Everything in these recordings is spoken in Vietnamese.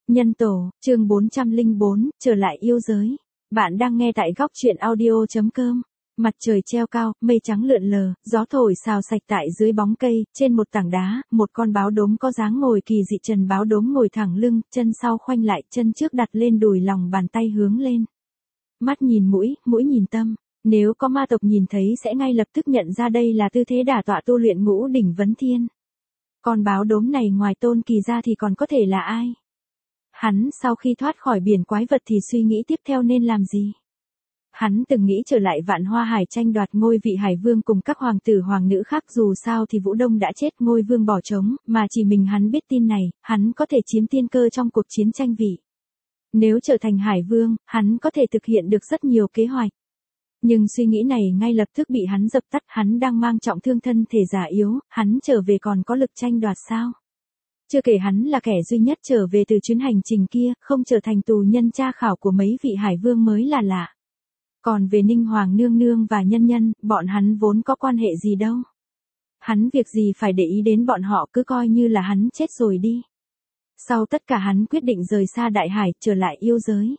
Nhân tổ, chương 404, trở lại yêu giới. Bạn đang nghe tại góc truyện audio.com. Mặt trời treo cao, mây trắng lượn lờ, gió thổi xào sạch tại dưới bóng cây, trên một tảng đá, một con báo đốm có dáng ngồi kỳ dị. Trần báo đốm ngồi thẳng lưng, chân sau khoanh lại, chân trước đặt lên đùi, lòng bàn tay hướng lên. Mắt nhìn mũi, mũi nhìn tâm. Nếu có ma tộc nhìn thấy sẽ ngay lập tức nhận ra đây là tư thế đả tọa tu luyện ngũ đỉnh vấn thiên. Con báo đốm này ngoài Tôn Kỳ ra thì còn có thể là ai? Hắn sau khi thoát khỏi biển quái vật thì suy nghĩ tiếp theo nên làm gì? Hắn từng nghĩ trở lại Vạn Hoa Hải tranh đoạt ngôi vị Hải Vương cùng các hoàng tử hoàng nữ khác, dù sao thì Vũ Đông đã chết, ngôi vương bỏ trống, mà chỉ mình hắn biết tin này, hắn có thể chiếm tiên cơ trong cuộc chiến tranh vị. Nếu trở thành Hải Vương, hắn có thể thực hiện được rất nhiều kế hoạch. Nhưng suy nghĩ này ngay lập tức bị hắn dập tắt. Hắn đang mang trọng thương, thân thể già yếu, hắn trở về còn có lực tranh đoạt sao? Chưa kể hắn là kẻ duy nhất trở về từ chuyến hành trình kia, không trở thành tù nhân tra khảo của mấy vị Hải Vương mới là lạ. Còn về Ninh Hoàng nương nương và Nhân Nhân, bọn hắn vốn có quan hệ gì đâu. Hắn việc gì phải để ý đến bọn họ, cứ coi như là hắn chết rồi đi. Sau tất cả hắn quyết định rời xa Đại Hải, trở lại yêu giới.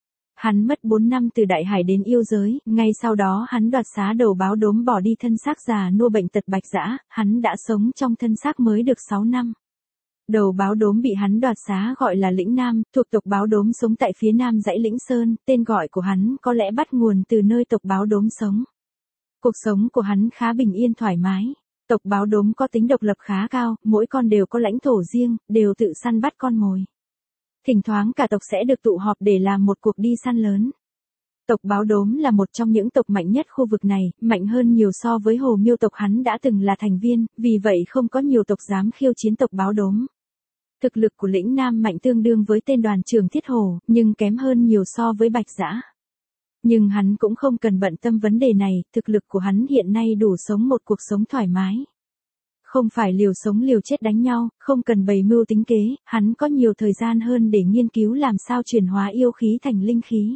Hắn mất 4 năm từ Đại Hải đến yêu giới, ngay sau đó hắn đoạt xá đầu báo đốm, bỏ đi thân xác già nua bệnh tật bạch dã, hắn đã sống trong thân xác mới được 6 năm. Đầu báo đốm bị hắn đoạt xá gọi là Lĩnh Nam, thuộc tộc báo đốm sống tại phía nam dãy Lĩnh Sơn, tên gọi của hắn có lẽ bắt nguồn từ nơi tộc báo đốm sống. Cuộc sống của hắn khá bình yên thoải mái. Tộc báo đốm có tính độc lập khá cao, mỗi con đều có lãnh thổ riêng, đều tự săn bắt con mồi. Thỉnh thoảng cả tộc sẽ được tụ họp để làm một cuộc đi săn lớn. Tộc báo đốm là một trong những tộc mạnh nhất khu vực này, mạnh hơn nhiều so với Hồ Miêu tộc hắn đã từng là thành viên, vì vậy không có nhiều tộc dám khiêu chiến tộc báo đốm. Thực lực của Lĩnh Nam mạnh tương đương với tên đoàn trưởng Thiết Hổ, nhưng kém hơn nhiều so với Bạch Dã. Nhưng hắn cũng không cần bận tâm vấn đề này, thực lực của hắn hiện nay đủ sống một cuộc sống thoải mái. Không phải liều sống liều chết đánh nhau, không cần bày mưu tính kế, hắn có nhiều thời gian hơn để nghiên cứu làm sao chuyển hóa yêu khí thành linh khí.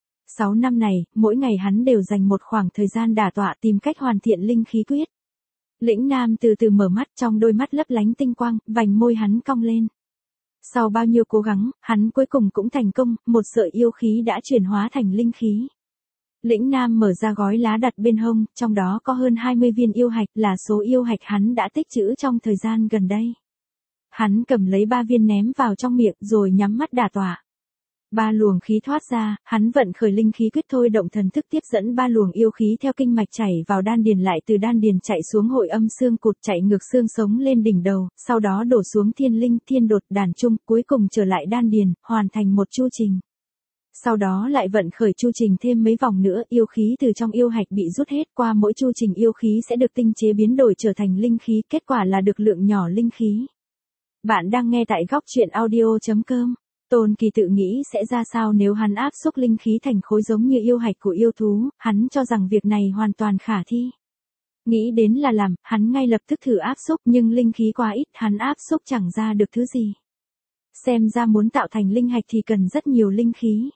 6 năm này, mỗi ngày hắn đều dành một khoảng thời gian đả tọa tìm cách hoàn thiện linh khí quyết. Lĩnh Nam từ từ mở mắt, trong đôi mắt lấp lánh tinh quang, vành môi hắn cong lên. Sau bao nhiêu cố gắng, hắn cuối cùng cũng thành công, một sợi yêu khí đã chuyển hóa thành linh khí. Lĩnh Nam mở ra gói lá đặt bên hông, trong đó có hơn 20 viên yêu hạch, là số yêu hạch hắn đã tích trữ trong thời gian gần đây. Hắn cầm lấy 3 viên ném vào trong miệng rồi nhắm mắt đả tọa. 3 luồng khí thoát ra, hắn vận khởi linh khí quyết thôi động thần thức tiếp dẫn 3 luồng yêu khí theo kinh mạch chảy vào đan điền, lại từ đan điền chạy xuống hội âm xương cụt, chạy ngược xương sống lên đỉnh đầu, sau đó đổ xuống thiên linh, thiên đột, đàn trung, cuối cùng trở lại đan điền, hoàn thành một chu trình. Sau đó lại vận khởi chu trình thêm mấy vòng nữa, yêu khí từ trong yêu hạch bị rút hết, qua mỗi chu trình yêu khí sẽ được tinh chế biến đổi trở thành linh khí, kết quả là được lượng nhỏ linh khí. Bạn đang nghe tại góc truyện audio.com. Tôn Kỳ tự nghĩ sẽ ra sao nếu hắn áp xúc linh khí thành khối giống như yêu hạch của yêu thú, hắn cho rằng việc này hoàn toàn khả thi. Nghĩ đến là làm, hắn ngay lập tức thử áp xúc, nhưng linh khí quá ít, hắn áp xúc chẳng ra được thứ gì. Xem ra muốn tạo thành linh hạch thì cần rất nhiều linh khí.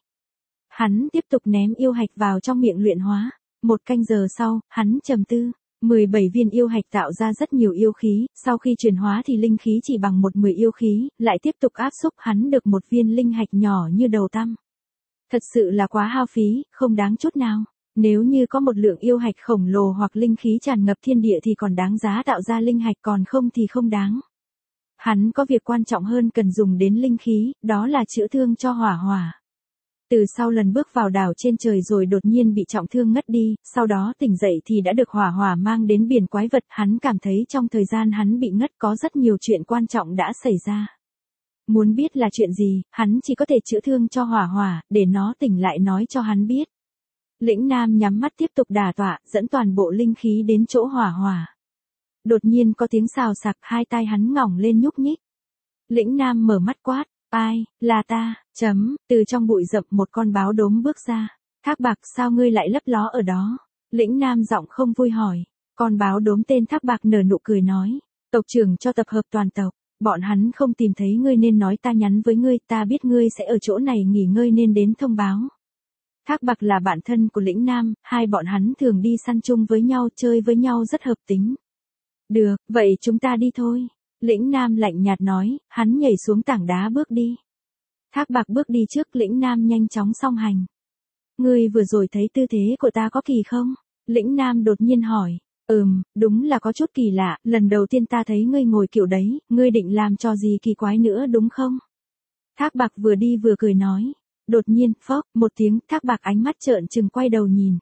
Hắn tiếp tục ném yêu hạch vào trong miệng luyện hóa. 1 canh giờ sau, hắn trầm tư. 17 viên yêu hạch tạo ra rất nhiều yêu khí, sau khi chuyển hóa thì linh khí chỉ bằng 1/10 yêu khí, lại tiếp tục áp xúc, hắn được 1 viên linh hạch nhỏ như đầu tăm. Thật sự là quá hao phí, không đáng chút nào. Nếu như có một lượng yêu hạch khổng lồ hoặc linh khí tràn ngập thiên địa thì còn đáng giá tạo ra linh hạch, còn không thì không đáng. Hắn có việc quan trọng hơn cần dùng đến linh khí, đó là chữa thương cho Hỏa Hỏa. Từ sau lần bước vào đảo trên trời rồi đột nhiên bị trọng thương ngất đi, sau đó tỉnh dậy thì đã được Hỏa Hỏa mang đến biển quái vật. Hắn cảm thấy trong thời gian hắn bị ngất có rất nhiều chuyện quan trọng đã xảy ra. Muốn biết là chuyện gì, hắn chỉ có thể chữa thương cho Hỏa Hỏa, để nó tỉnh lại nói cho hắn biết. Lĩnh Nam nhắm mắt tiếp tục đả tọa, dẫn toàn bộ linh khí đến chỗ Hỏa Hỏa. Đột nhiên có tiếng xào xạc, hai tai hắn ngỏng lên nhúc nhích. Lĩnh Nam mở mắt quát. Ai, là ta, từ trong bụi rậm một con báo đốm bước ra. Thác Bạc, sao ngươi lại lấp ló ở đó? Lĩnh Nam giọng không vui hỏi. Con báo đốm tên Thác Bạc nở nụ cười nói. Tộc trưởng cho tập hợp toàn tộc. Bọn hắn không tìm thấy ngươi nên nói ta nhắn với ngươi, ta biết ngươi sẽ ở chỗ này nghỉ ngơi nên đến thông báo. Thác Bạc là bạn thân của Lĩnh Nam, hai bọn hắn thường đi săn chung với nhau, chơi với nhau rất hợp tính. Được, vậy chúng ta đi thôi. Lĩnh Nam lạnh nhạt nói, hắn nhảy xuống tảng đá bước đi. Thác Bạc bước đi trước, Lĩnh Nam nhanh chóng song hành. Ngươi vừa rồi thấy tư thế của ta có kỳ không? Lĩnh Nam đột nhiên hỏi. Đúng là có chút kỳ lạ, lần đầu tiên ta thấy ngươi ngồi kiểu đấy, ngươi định làm trò gì kỳ quái nữa đúng không? Thác Bạc vừa đi vừa cười nói. Đột nhiên, phốc, một tiếng, Thác Bạc ánh mắt trợn trừng quay đầu nhìn.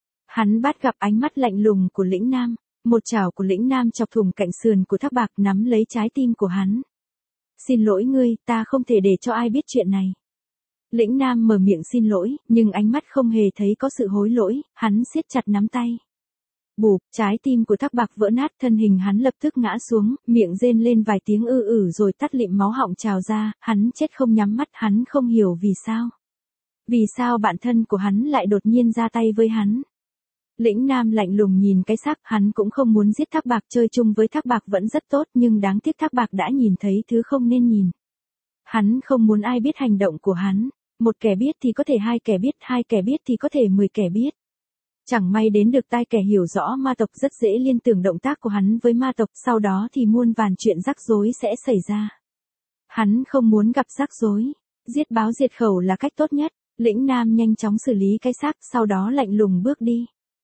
Hắn bắt gặp ánh mắt lạnh lùng của Lĩnh Nam, một chảo của Lĩnh Nam chọc thủng cạnh sườn của Thác Bạc nắm lấy trái tim của hắn. Xin lỗi ngươi, ta không thể để cho ai biết chuyện này. Lĩnh Nam mở miệng xin lỗi, nhưng ánh mắt không hề thấy có sự hối lỗi, hắn siết chặt nắm tay. Bụp, trái tim của Thác Bạc vỡ nát, thân hình hắn lập tức ngã xuống, miệng rên lên vài tiếng rồi tắt lịm máu họng trào ra, hắn chết không nhắm mắt, hắn không hiểu vì sao. Vì sao bạn thân của hắn lại đột nhiên ra tay với hắn. Lĩnh Nam lạnh lùng nhìn cái xác, hắn cũng không muốn giết Thác Bạc, chơi chung với Thác Bạc vẫn rất tốt, nhưng đáng tiếc Thác Bạc đã nhìn thấy thứ không nên nhìn. Hắn không muốn ai biết hành động của hắn, một kẻ biết thì có thể hai kẻ biết thì có thể 10 kẻ biết. Chẳng may đến được tai kẻ hiểu rõ ma tộc, rất dễ liên tưởng động tác của hắn với ma tộc, sau đó thì muôn vàn chuyện rắc rối sẽ xảy ra. Hắn không muốn gặp rắc rối, giết báo diệt khẩu là cách tốt nhất. Lĩnh Nam nhanh chóng xử lý cái xác, sau đó lạnh lùng bước đi.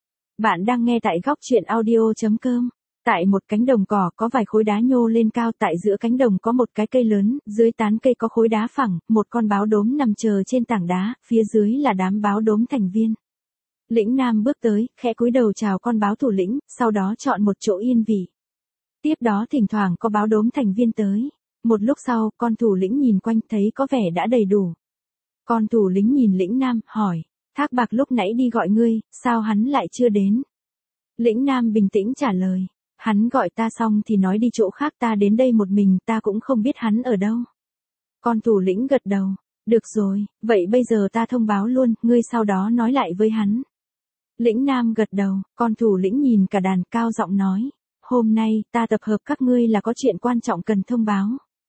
Bạn đang nghe tại góc truyện audio.com. Tại một cánh đồng cỏ có vài khối đá nhô lên cao, tại giữa cánh đồng có một cái cây lớn, dưới tán cây có khối đá phẳng, một con báo đốm nằm chờ trên tảng đá, phía dưới là đám báo đốm thành viên. Lĩnh Nam bước tới, khẽ cúi đầu chào con báo thủ lĩnh, sau đó chọn một chỗ yên vị. Tiếp đó thỉnh thoảng có báo đốm thành viên tới. Một lúc sau, con thủ lĩnh nhìn quanh thấy có vẻ đã đầy đủ. Con thủ lĩnh nhìn Lĩnh Nam, hỏi, Thác Bạc lúc nãy đi gọi ngươi, sao hắn lại chưa đến? Lĩnh Nam bình tĩnh trả lời, hắn gọi ta xong thì nói đi chỗ khác, ta đến đây một mình, ta cũng không biết hắn ở đâu. Con thủ lĩnh gật đầu, được rồi, vậy bây giờ ta thông báo luôn, ngươi sau đó nói lại với hắn. Lĩnh Nam gật đầu, con thủ lĩnh nhìn cả đàn, cao giọng nói, hôm nay, ta tập hợp các ngươi là có chuyện quan trọng cần thông báo.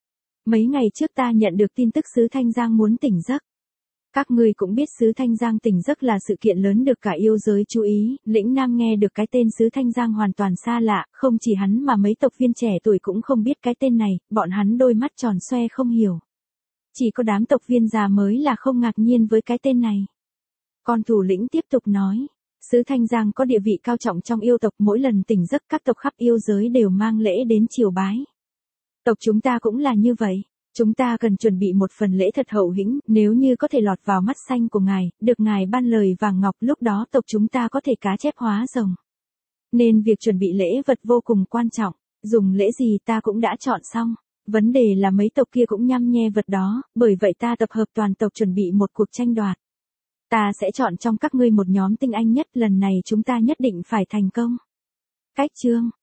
Mấy ngày trước ta nhận được tin tức xứ Thanh Giang muốn tỉnh giấc. Các ngươi cũng biết xứ Thanh Giang tỉnh giấc là sự kiện lớn được cả yêu giới chú ý, Lĩnh Nam nghe được cái tên xứ Thanh Giang hoàn toàn xa lạ, không chỉ hắn mà mấy tộc viên trẻ tuổi cũng không biết cái tên này, bọn hắn đôi mắt tròn xoe không hiểu. Chỉ có đám tộc viên già mới là không ngạc nhiên với cái tên này. Con thủ lĩnh tiếp tục nói, xứ Thanh Giang có địa vị cao trọng trong yêu tộc, mỗi lần tỉnh giấc các tộc khắp yêu giới đều mang lễ đến triều bái. Tộc chúng ta cũng là như vậy. Chúng ta cần chuẩn bị một phần lễ thật hậu hĩnh, nếu như có thể lọt vào mắt xanh của ngài, được ngài ban lời vàng ngọc, lúc đó tộc chúng ta có thể cá chép hóa rồng. Nên việc chuẩn bị lễ vật vô cùng quan trọng, dùng lễ gì ta cũng đã chọn xong. Vấn đề là mấy tộc kia cũng nhăm nhe vật đó, bởi vậy ta tập hợp toàn tộc chuẩn bị một cuộc tranh đoạt. Ta sẽ chọn trong các ngươi một nhóm tinh anh nhất, lần này chúng ta nhất định phải thành công. Cách chương